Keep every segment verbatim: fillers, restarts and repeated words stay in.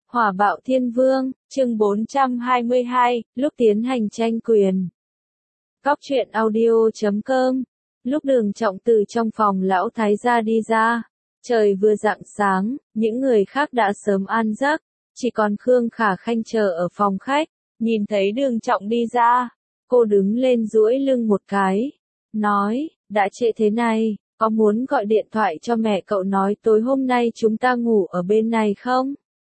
Hỏa bạo thiên vương, chương bốn trăm hai mươi hai, lúc tiến hành tranh quyền. Cóc truyện audio chấm com. Lúc Đường Trọng từ trong phòng lão thái gia đi ra, trời vừa rạng sáng, những người khác đã sớm an giấc, chỉ còn Khương Khả Khanh chờ ở phòng khách, nhìn thấy Đường Trọng đi ra, cô đứng lên duỗi lưng một cái, nói, đã trễ thế này, có muốn gọi điện thoại cho mẹ cậu nói tối hôm nay chúng ta ngủ ở bên này không?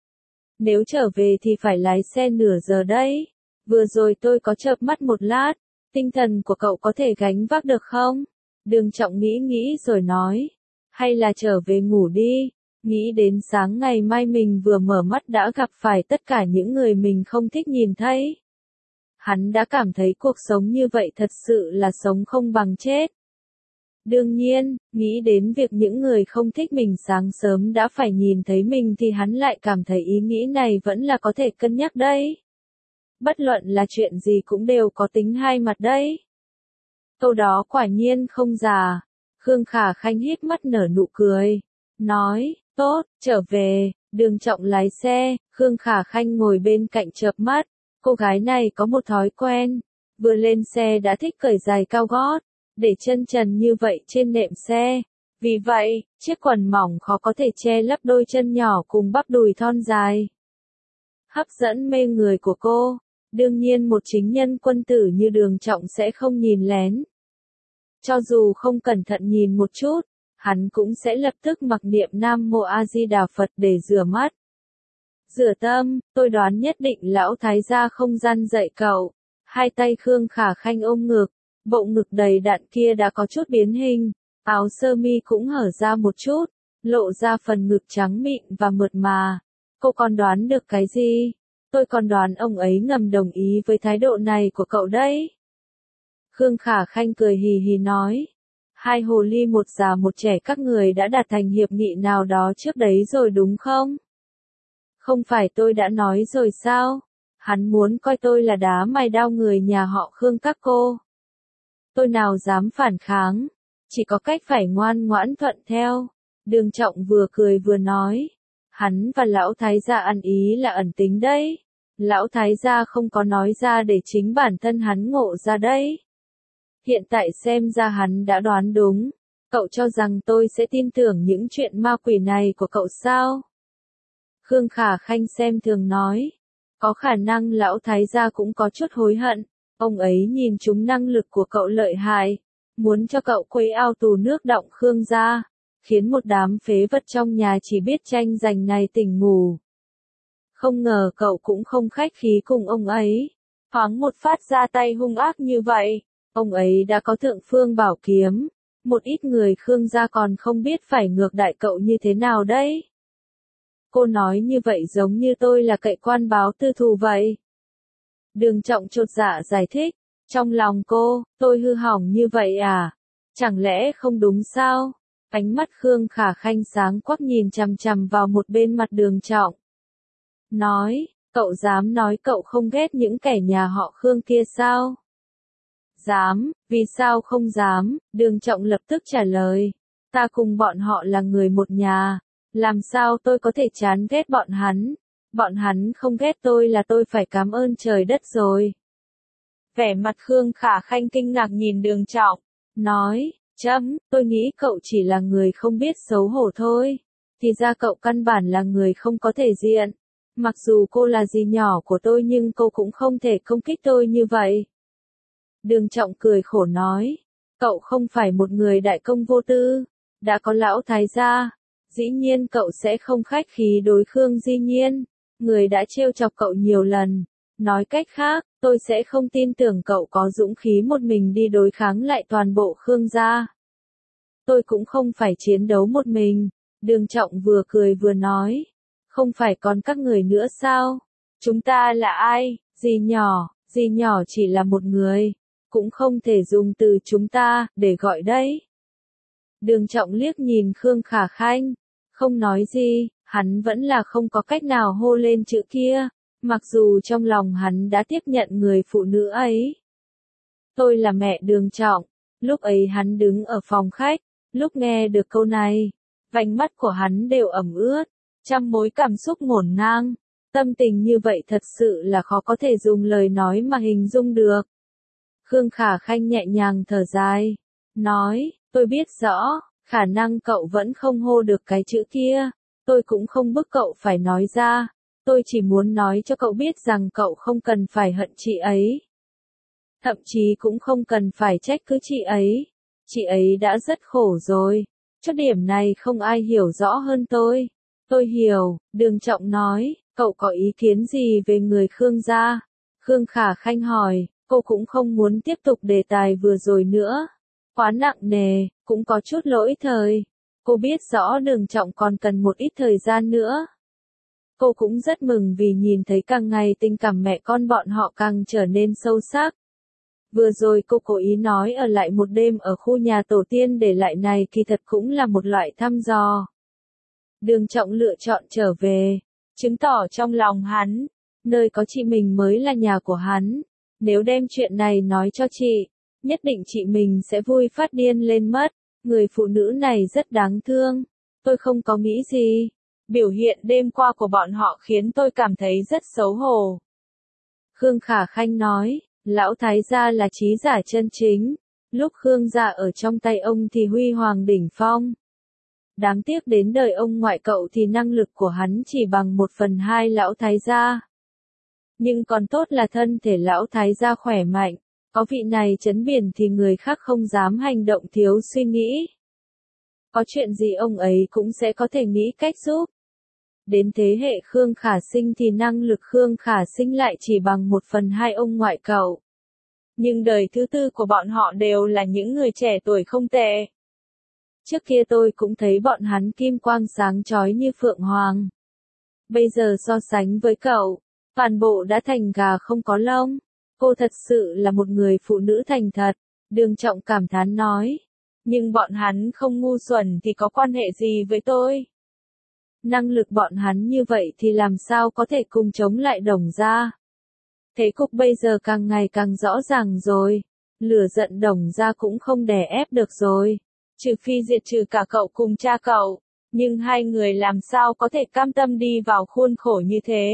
Nếu trở về thì phải lái xe nửa giờ đấy. Vừa rồi tôi có chợp mắt một lát, tinh thần của cậu có thể gánh vác được không? Đường Trọng nghĩ nghĩ rồi nói, hay là trở về ngủ đi, nghĩ đến sáng ngày mai mình vừa mở mắt đã gặp phải tất cả những người mình không thích nhìn thấy. Hắn đã cảm thấy cuộc sống như vậy thật sự là sống không bằng chết. Đương nhiên, nghĩ đến việc những người không thích mình sáng sớm đã phải nhìn thấy mình thì hắn lại cảm thấy ý nghĩ này vẫn là có thể cân nhắc đấy. Bất luận là chuyện gì cũng đều có tính hai mặt đấy. Câu đó quả nhiên không già. Khương Khả Khanh hít mắt nở nụ cười. Nói, tốt, trở về, Đường Trọng lái xe, Khương Khả Khanh ngồi bên cạnh chợp mắt. Cô gái này có một thói quen, vừa lên xe đã thích cởi giày cao gót, để chân trần như vậy trên nệm xe. Vì vậy, chiếc quần mỏng khó có thể che lấp đôi chân nhỏ cùng bắp đùi thon dài. Hấp dẫn mê người của cô, đương nhiên một chính nhân quân tử như Đường Trọng sẽ không nhìn lén. Cho dù không cẩn thận nhìn một chút, hắn cũng sẽ lập tức mặc niệm Nam Mô A Di Đà Phật để rửa mắt. Rửa tâm, tôi đoán nhất định lão thái gia không gian dạy cậu. Hai tay Khương Khả Khanh ôm ngực, bộ ngực đầy đặn kia đã có chút biến hình, áo sơ mi cũng hở ra một chút, lộ ra phần ngực trắng mịn và mượt mà. Cô còn đoán được cái gì? Tôi còn đoán ông ấy ngầm đồng ý với thái độ này của cậu đấy. Khương Khả Khanh cười hì hì nói, hai hồ ly một già một trẻ các người đã đạt thành hiệp nghị nào đó trước đấy rồi đúng không? Không phải tôi đã nói rồi sao? Hắn muốn coi tôi là đá mài đao người nhà họ Khương các cô. Tôi nào dám phản kháng, chỉ có cách phải ngoan ngoãn thuận theo. Đường Trọng vừa cười vừa nói, hắn và lão thái gia ăn ý là ẩn tính đấy. Lão thái gia không có nói ra để chính bản thân hắn ngộ ra đấy. Hiện tại xem ra hắn đã đoán đúng. Cậu cho rằng tôi sẽ tin tưởng những chuyện ma quỷ này của cậu sao? Khương Khả Khanh xem thường nói, có khả năng lão thái gia cũng có chút hối hận. Ông ấy nhìn trúng năng lực của cậu lợi hại, muốn cho cậu quấy ao tù nước động Khương gia, khiến một đám phế vật trong nhà chỉ biết tranh giành này tỉnh ngủ. Không ngờ cậu cũng không khách khí cùng ông ấy, thoáng một phát ra tay hung ác như vậy. Ông ấy đã có thượng phương bảo kiếm, một ít người Khương gia còn không biết phải ngược đại cậu như thế nào đấy. Cô nói như vậy giống như tôi là cậy quan báo tư thù vậy. Đường Trọng chột dạ giải thích, trong lòng cô, tôi hư hỏng như vậy à? Chẳng lẽ không đúng sao? Ánh mắt Khương Khả Khanh sáng quắc nhìn chằm chằm vào một bên mặt Đường Trọng. Nói, cậu dám nói cậu không ghét những kẻ nhà họ Khương kia sao? Dám, vì sao không dám? Đường Trọng lập tức trả lời, ta cùng bọn họ là người một nhà, làm sao tôi có thể chán ghét bọn hắn? Bọn hắn không ghét tôi là tôi phải cảm ơn trời đất rồi. Vẻ mặt Khương Khả Khanh kinh ngạc nhìn Đường Trọng, nói, chấm, tôi nghĩ cậu chỉ là người không biết xấu hổ thôi. Thì ra cậu căn bản là người không có thể diện. Mặc dù cô là dì nhỏ của tôi nhưng cô cũng không thể công kích tôi như vậy. Đường Trọng cười khổ nói, cậu không phải một người đại công vô tư, đã có lão thái gia, dĩ nhiên cậu sẽ không khách khí đối Khương Di Nhiên, người đã trêu chọc cậu nhiều lần. Nói cách khác, tôi sẽ không tin tưởng cậu có dũng khí một mình đi đối kháng lại toàn bộ Khương gia. Tôi cũng không phải chiến đấu một mình. Đường Trọng vừa cười vừa nói, không phải còn các người nữa sao? Chúng ta là ai? Dì nhỏ, dì nhỏ chỉ là một người, cũng không thể dùng từ chúng ta để gọi đấy. Đường Trọng liếc nhìn Khương Khả Khanh, không nói gì, hắn vẫn là không có cách nào hô lên chữ kia, mặc dù trong lòng hắn đã tiếp nhận người phụ nữ ấy. Tôi là mẹ Đường Trọng. Lúc ấy hắn đứng ở phòng khách, lúc nghe được câu này, vành mắt của hắn đều ẩm ướt, trăm mối cảm xúc ngổn ngang. Tâm tình như vậy thật sự là khó có thể dùng lời nói mà hình dung được. Khương Khả Khanh nhẹ nhàng thở dài, nói, tôi biết rõ, khả năng cậu vẫn không hô được cái chữ kia, tôi cũng không bức cậu phải nói ra, tôi chỉ muốn nói cho cậu biết rằng cậu không cần phải hận chị ấy. Thậm chí cũng không cần phải trách cứ chị ấy, chị ấy đã rất khổ rồi, cho điểm này không ai hiểu rõ hơn tôi. Tôi hiểu, Đường Trọng nói, cậu có ý kiến gì về người Khương gia? Khương Khả Khanh hỏi, cô cũng không muốn tiếp tục đề tài vừa rồi nữa. Quá nặng nề, cũng có chút lỗi thời. Cô biết rõ Đường Trọng còn cần một ít thời gian nữa. Cô cũng rất mừng vì nhìn thấy càng ngày tình cảm mẹ con bọn họ càng trở nên sâu sắc. Vừa rồi cô cố ý nói ở lại một đêm ở khu nhà tổ tiên để lại này kỳ thật cũng là một loại thăm dò. Đường Trọng lựa chọn trở về, chứng tỏ trong lòng hắn, nơi có chị mình mới là nhà của hắn. Nếu đem chuyện này nói cho chị, nhất định chị mình sẽ vui phát điên lên mất. Người phụ nữ này rất đáng thương. Tôi không có nghĩ gì. Biểu hiện đêm qua của bọn họ khiến tôi cảm thấy rất xấu hổ. Khương Khả Khanh nói, lão thái gia là trí giả chân chính. Lúc Khương gia ở trong tay ông thì huy hoàng đỉnh phong. Đáng tiếc đến đời ông ngoại cậu thì năng lực của hắn chỉ bằng một phần hai lão thái gia. Nhưng còn tốt là thân thể lão thái gia khỏe mạnh, có vị này trấn biển thì người khác không dám hành động thiếu suy nghĩ. Có chuyện gì ông ấy cũng sẽ có thể nghĩ cách giúp. Đến thế hệ Khương Khả Sinh thì năng lực Khương Khả Sinh lại chỉ bằng một phần hai ông ngoại cậu. Nhưng đời thứ tư của bọn họ đều là những người trẻ tuổi không tệ. Trước kia tôi cũng thấy bọn hắn kim quang sáng chói như phượng hoàng. Bây giờ so sánh với cậu, toàn bộ đã thành gà không có lông. Cô thật sự là một người phụ nữ thành thật, Đường Trọng cảm thán nói. Nhưng bọn hắn không ngu xuẩn thì có quan hệ gì với tôi? Năng lực bọn hắn như vậy thì làm sao có thể cùng chống lại Đồng gia? Thế cục bây giờ càng ngày càng rõ ràng rồi. Lửa giận Đồng gia cũng không đè ép được rồi. Trừ phi diệt trừ cả cậu cùng cha cậu. Nhưng hai người làm sao có thể cam tâm đi vào khuôn khổ như thế?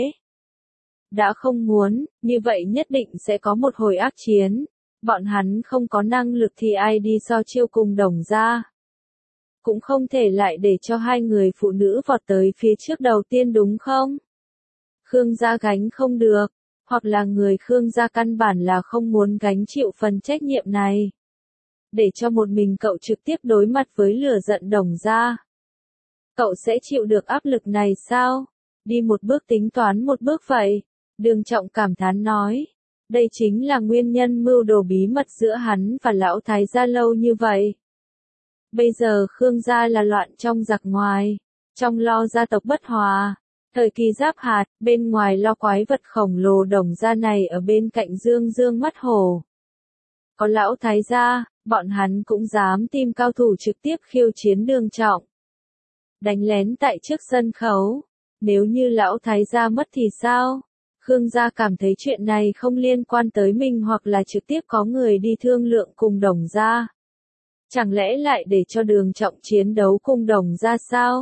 Đã không muốn, như vậy nhất định sẽ có một hồi ác chiến. Bọn hắn không có năng lực thì ai đi so chiêu cùng Đồng gia? Cũng không thể lại để cho hai người phụ nữ vọt tới phía trước đầu tiên đúng không? Khương gia gánh không được, hoặc là người Khương gia căn bản là không muốn gánh chịu phần trách nhiệm này. Để cho một mình cậu trực tiếp đối mặt với lửa giận Đồng gia. Cậu sẽ chịu được áp lực này sao? Đi một bước tính toán một bước vậy. Đường Trọng cảm thán nói. Đây chính là nguyên nhân mưu đồ bí mật giữa hắn và lão thái gia lâu như vậy. Bây giờ Khương gia là loạn trong giặc ngoài, trong lo gia tộc bất hòa. Thời kỳ giáp hạt, bên ngoài lo quái vật khổng lồ Đồng gia này ở bên cạnh dương dương mắt hổ. Có lão thái gia, bọn hắn cũng dám tìm cao thủ trực tiếp khiêu chiến Đường Trọng. Đánh lén tại trước sân khấu. Nếu như lão thái gia mất thì sao? Khương gia cảm thấy chuyện này không liên quan tới mình hoặc là trực tiếp có người đi thương lượng cùng Đồng gia. Chẳng lẽ lại để cho Đường Trọng chiến đấu cùng Đồng gia sao?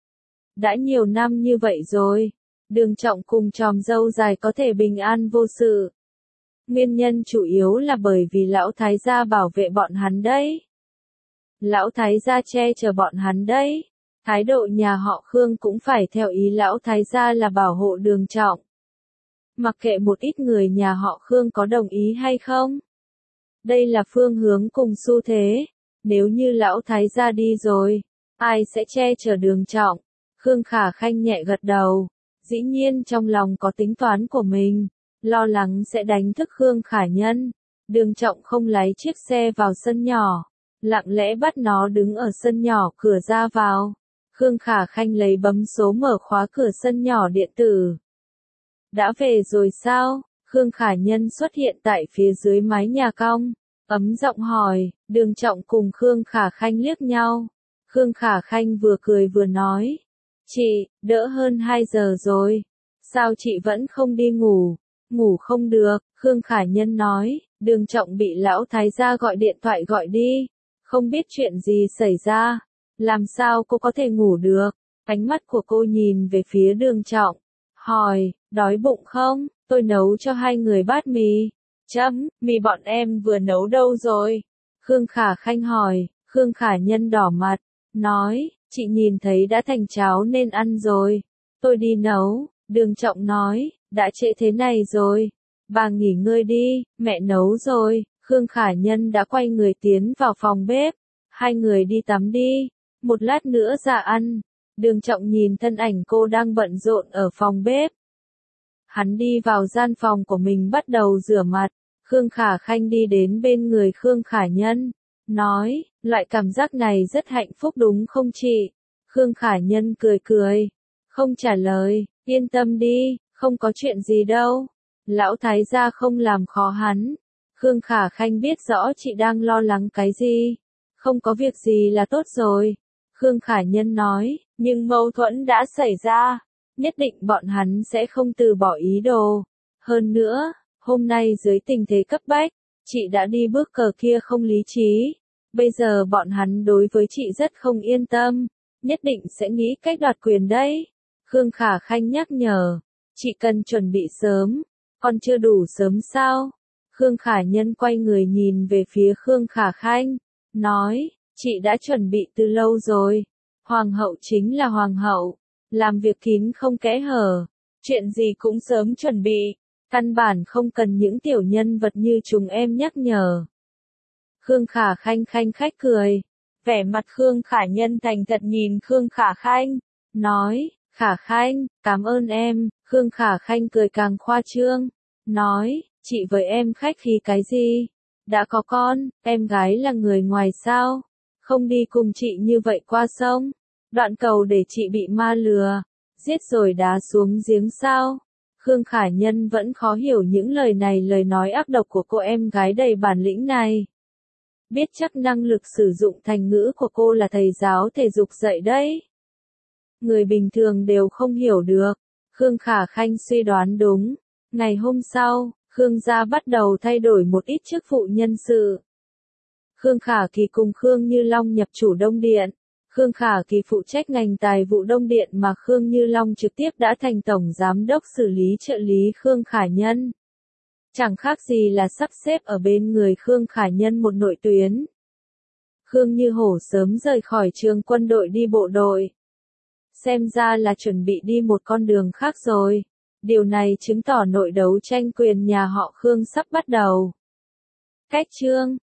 Đã nhiều năm như vậy rồi, Đường Trọng cùng tròm dâu dài có thể bình an vô sự. Nguyên nhân chủ yếu là bởi vì lão thái gia bảo vệ bọn hắn đấy. Lão thái gia che chở bọn hắn đấy. Thái độ nhà họ Khương cũng phải theo ý lão thái gia là bảo hộ Đường Trọng. Mặc kệ một ít người nhà họ Khương có đồng ý hay không. Đây là phương hướng cùng xu thế. Nếu như lão thái gia đi rồi, ai sẽ che chở Đường Trọng? Khương Khả Khanh nhẹ gật đầu. Dĩ nhiên trong lòng có tính toán của mình. Lo lắng sẽ đánh thức Khương Khả Nhân. Đường Trọng không lái chiếc xe vào sân nhỏ. Lặng lẽ bắt nó đứng ở sân nhỏ cửa ra vào. Khương Khả Khanh lấy bấm số mở khóa cửa sân nhỏ điện tử. Đã về rồi sao? Khương Khả Nhân xuất hiện tại phía dưới mái nhà cong. Ấm giọng hỏi, Đường Trọng cùng Khương Khả Khanh liếc nhau. Khương Khả Khanh vừa cười vừa nói. Chị, đỡ hơn hai giờ rồi. Sao chị vẫn không đi ngủ? Ngủ không được, Khương Khả Nhân nói. Đường Trọng bị lão thái gia gọi điện thoại gọi đi. Không biết chuyện gì xảy ra. Làm sao cô có thể ngủ được? Ánh mắt của cô nhìn về phía Đường Trọng. hỏi, đói bụng không, tôi nấu cho hai người bát mì. Chấm, mì bọn em vừa nấu đâu rồi? Khương Khả Khanh hỏi, Khương Khả Nhân đỏ mặt, nói, chị nhìn thấy đã thành cháo nên ăn rồi. Tôi đi nấu, Đường Trọng nói, đã trễ thế này rồi. Bà nghỉ ngơi đi, mẹ nấu rồi. Khương Khả Nhân đã quay người tiến vào phòng bếp. Hai người đi tắm đi, một lát nữa ra ăn. Đường Trọng nhìn thân ảnh cô đang bận rộn ở phòng bếp. Hắn đi vào gian phòng của mình bắt đầu rửa mặt. Khương Khả Khanh đi đến bên người Khương Khả Nhân, nói, loại cảm giác này rất hạnh phúc đúng không chị? Khương Khả Nhân cười cười, không trả lời, yên tâm đi, không có chuyện gì đâu. Lão thái gia không làm khó hắn. Khương Khả Khanh biết rõ chị đang lo lắng cái gì. Không có việc gì là tốt rồi. Khương Khả Nhân nói, nhưng mâu thuẫn đã xảy ra. Nhất định bọn hắn sẽ không từ bỏ ý đồ. Hơn nữa, hôm nay dưới tình thế cấp bách, chị đã đi bước cờ kia không lý trí. Bây giờ bọn hắn đối với chị rất không yên tâm. Nhất định sẽ nghĩ cách đoạt quyền đấy. Khương Khả Khanh nhắc nhở, chị cần chuẩn bị sớm. Còn chưa đủ sớm sao? Khương Khả Nhân quay người nhìn về phía Khương Khả Khanh, nói, chị đã chuẩn bị từ lâu rồi. Hoàng hậu chính là hoàng hậu, làm việc kín không kẽ hở, chuyện gì cũng sớm chuẩn bị, căn bản không cần những tiểu nhân vật như chúng em nhắc nhở. Khương Khả Khanh khanh khách cười, vẻ mặt Khương Khả Nhân thành thật nhìn Khương Khả Khanh, nói, Khả Khanh, cảm ơn em. Khương Khả Khanh cười càng khoa trương, nói, chị với em khách khí cái gì? Đã có con, em gái là người ngoài sao? Không đi cùng chị như vậy qua sông, đoạn cầu để chị bị ma lừa, giết rồi đá xuống giếng sao? Khương Khả Nhân vẫn khó hiểu những lời này, lời nói ác độc của cô em gái đầy bản lĩnh này. Biết chắc năng lực sử dụng thành ngữ của cô là thầy giáo thể dục dạy đấy. Người bình thường đều không hiểu được. Khương Khả Khanh suy đoán đúng. Ngày hôm sau, Khương gia bắt đầu thay đổi một ít chức vụ nhân sự. Khương Khả Kỳ cùng Khương Như Long nhập chủ Đông Điện. Khương Khả Kỳ phụ trách ngành tài vụ Đông Điện mà Khương Như Long trực tiếp đã thành tổng giám đốc xử lý trợ lý Khương Khả Nhân. Chẳng khác gì là sắp xếp ở bên người Khương Khả Nhân một nội tuyến. Khương Như Hổ sớm rời khỏi trường quân đội đi bộ đội. Xem ra là chuẩn bị đi một con đường khác rồi. Điều này chứng tỏ nội đấu tranh quyền nhà họ Khương sắp bắt đầu. Cách chương